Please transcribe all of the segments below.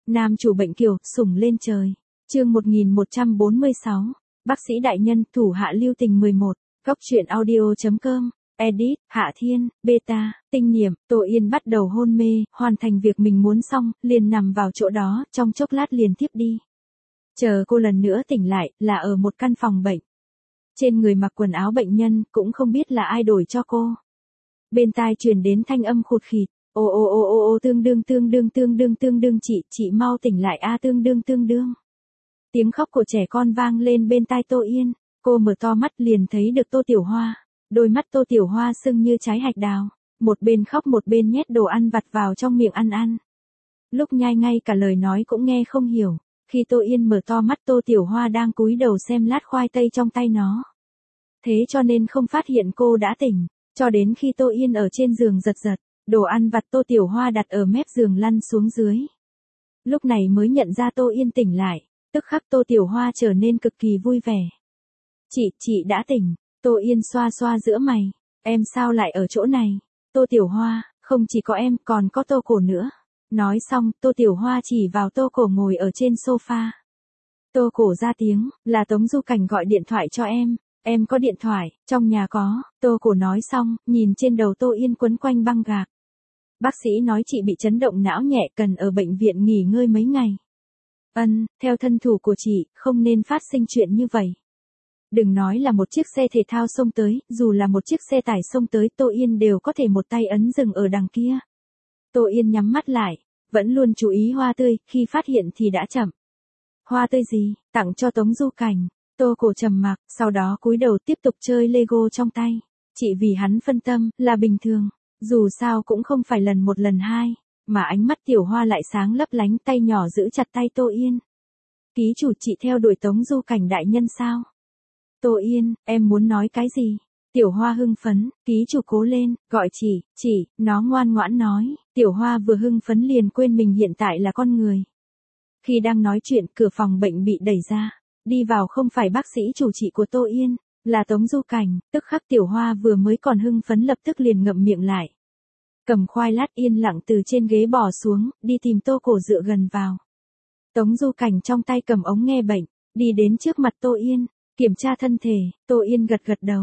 Nam chủ bệnh kiều, sủng lên trời. Chương 1146. Bác sĩ đại nhân, thủ hạ lưu tình 11. Góc truyện audio.com. Edit, Hạ Thiên, Beta, Tinh Niệm. Tô Yên bắt đầu hôn mê, hoàn thành việc mình muốn xong, liền nằm vào chỗ đó, trong chốc lát liền tiếp đi. Chờ cô lần nữa tỉnh lại, là ở một căn phòng bệnh. Trên người mặc quần áo bệnh nhân, cũng không biết là ai đổi cho cô. Bên tai truyền đến thanh âm khụt khịt. Ô, tương đương chị mau tỉnh lại a, tương đương. Tiếng khóc của trẻ con vang lên bên tai Tô Yên, cô mở to mắt liền thấy được Tô Tiểu Hoa, đôi mắt Tô Tiểu Hoa sưng như trái hạch đào, một bên khóc một bên nhét đồ ăn vặt vào trong miệng ăn. Lúc nhai ngay cả lời nói cũng nghe không hiểu, khi Tô Yên mở to mắt Tô Tiểu Hoa đang cúi đầu xem lát khoai tây trong tay nó. Thế cho nên không phát hiện cô đã tỉnh, cho đến khi Tô Yên ở trên giường giật, đồ ăn vặt Tô Tiểu Hoa đặt ở mép giường lăn xuống dưới. Lúc này mới nhận ra Tô Yên tỉnh lại, tức khắc Tô Tiểu Hoa trở nên cực kỳ vui vẻ. Chị đã tỉnh. Tô Yên xoa giữa mày. Em sao lại ở chỗ này? Tô Tiểu Hoa, không chỉ có em, còn có Tô Cổ nữa. Nói xong, Tô Tiểu Hoa chỉ vào Tô Cổ ngồi ở trên sofa. Tô Cổ ra tiếng, là Tống Du Cảnh gọi điện thoại cho em có điện thoại, trong nhà có. Tô Cổ nói xong, nhìn trên đầu Tô Yên quấn quanh băng gạc. Bác sĩ nói chị bị chấn động não nhẹ, cần ở bệnh viện nghỉ ngơi mấy ngày. Theo thân thủ của chị, không nên phát sinh chuyện như vậy. Đừng nói là một chiếc xe thể thao xông tới, dù là một chiếc xe tải xông tới, Tô Yên đều có thể một tay ấn dừng ở đằng kia. Tô Yên nhắm mắt lại, vẫn luôn chú ý hoa tươi, khi phát hiện thì đã chậm. Hoa tươi gì? Tặng cho Tống Du Cảnh. Tô Cổ trầm mặc, sau đó cúi đầu tiếp tục chơi Lego trong tay. Chị vì hắn phân tâm, là bình thường. Dù sao cũng không phải lần một lần hai, mà ánh mắt Tiểu Hoa lại sáng lấp lánh, tay nhỏ giữ chặt tay Tô Yên. Ký chủ, chị theo đuổi Tống Du Cảnh đại nhân sao? Tô Yên, em muốn nói cái gì? Tiểu Hoa hưng phấn, ký chủ cố lên, gọi chị, nó ngoan ngoãn nói. Tiểu Hoa vừa hưng phấn liền quên mình hiện tại là con người. Khi đang nói chuyện, cửa phòng bệnh bị đẩy ra. Đi vào không phải bác sĩ chủ trị của Tô Yên, là Tống Du Cảnh. Tức khắc Tiểu Hoa vừa mới còn hưng phấn lập tức liền ngậm miệng lại. Cầm khoai lát yên lặng từ trên ghế bỏ xuống, đi tìm Tô Cổ dựa gần vào. Tống Du Cảnh trong tay cầm ống nghe bệnh, đi đến trước mặt Tô Yên, kiểm tra thân thể. Tô Yên gật đầu.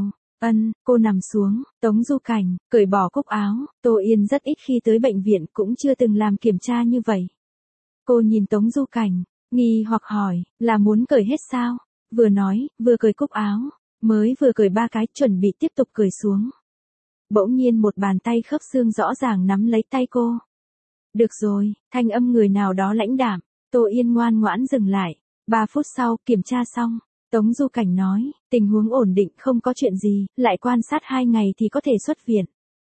Cô nằm xuống. Tống Du Cảnh cởi bỏ cúc áo. Tô Yên rất ít khi tới bệnh viện, cũng chưa từng làm kiểm tra như vậy. Cô nhìn Tống Du Cảnh, nghi hoặc hỏi, là muốn cởi hết sao? Vừa nói, vừa cởi cúc áo, mới vừa cởi 3 cái, chuẩn bị tiếp tục cởi xuống. Bỗng nhiên một bàn tay khớp xương rõ ràng nắm lấy tay cô. Được rồi, thanh âm người nào đó lãnh đạm. Tô Yên ngoan ngoãn dừng lại. 3 phút sau, kiểm tra xong. Tống Du Cảnh nói, tình huống ổn định, không có chuyện gì, lại quan sát 2 ngày thì có thể xuất viện.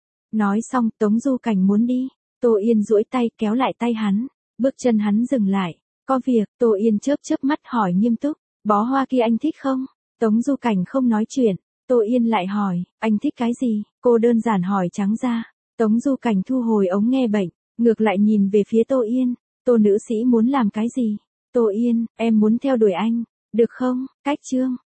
Nói xong, Tống Du Cảnh muốn đi. Tô Yên duỗi tay kéo lại tay hắn. Bước chân hắn dừng lại. Có việc. Tô Yên chớp mắt hỏi nghiêm túc, bó hoa kia anh thích không? Tống Du Cảnh không nói chuyện. Tô Yên lại hỏi, anh thích cái gì? Cô đơn giản hỏi trắng ra. Tống Du Cảnh thu hồi ống nghe bệnh, ngược lại nhìn về phía Tô Yên. Tô nữ sĩ muốn làm cái gì? Tô Yên, em muốn theo đuổi anh, được không? Cách chương.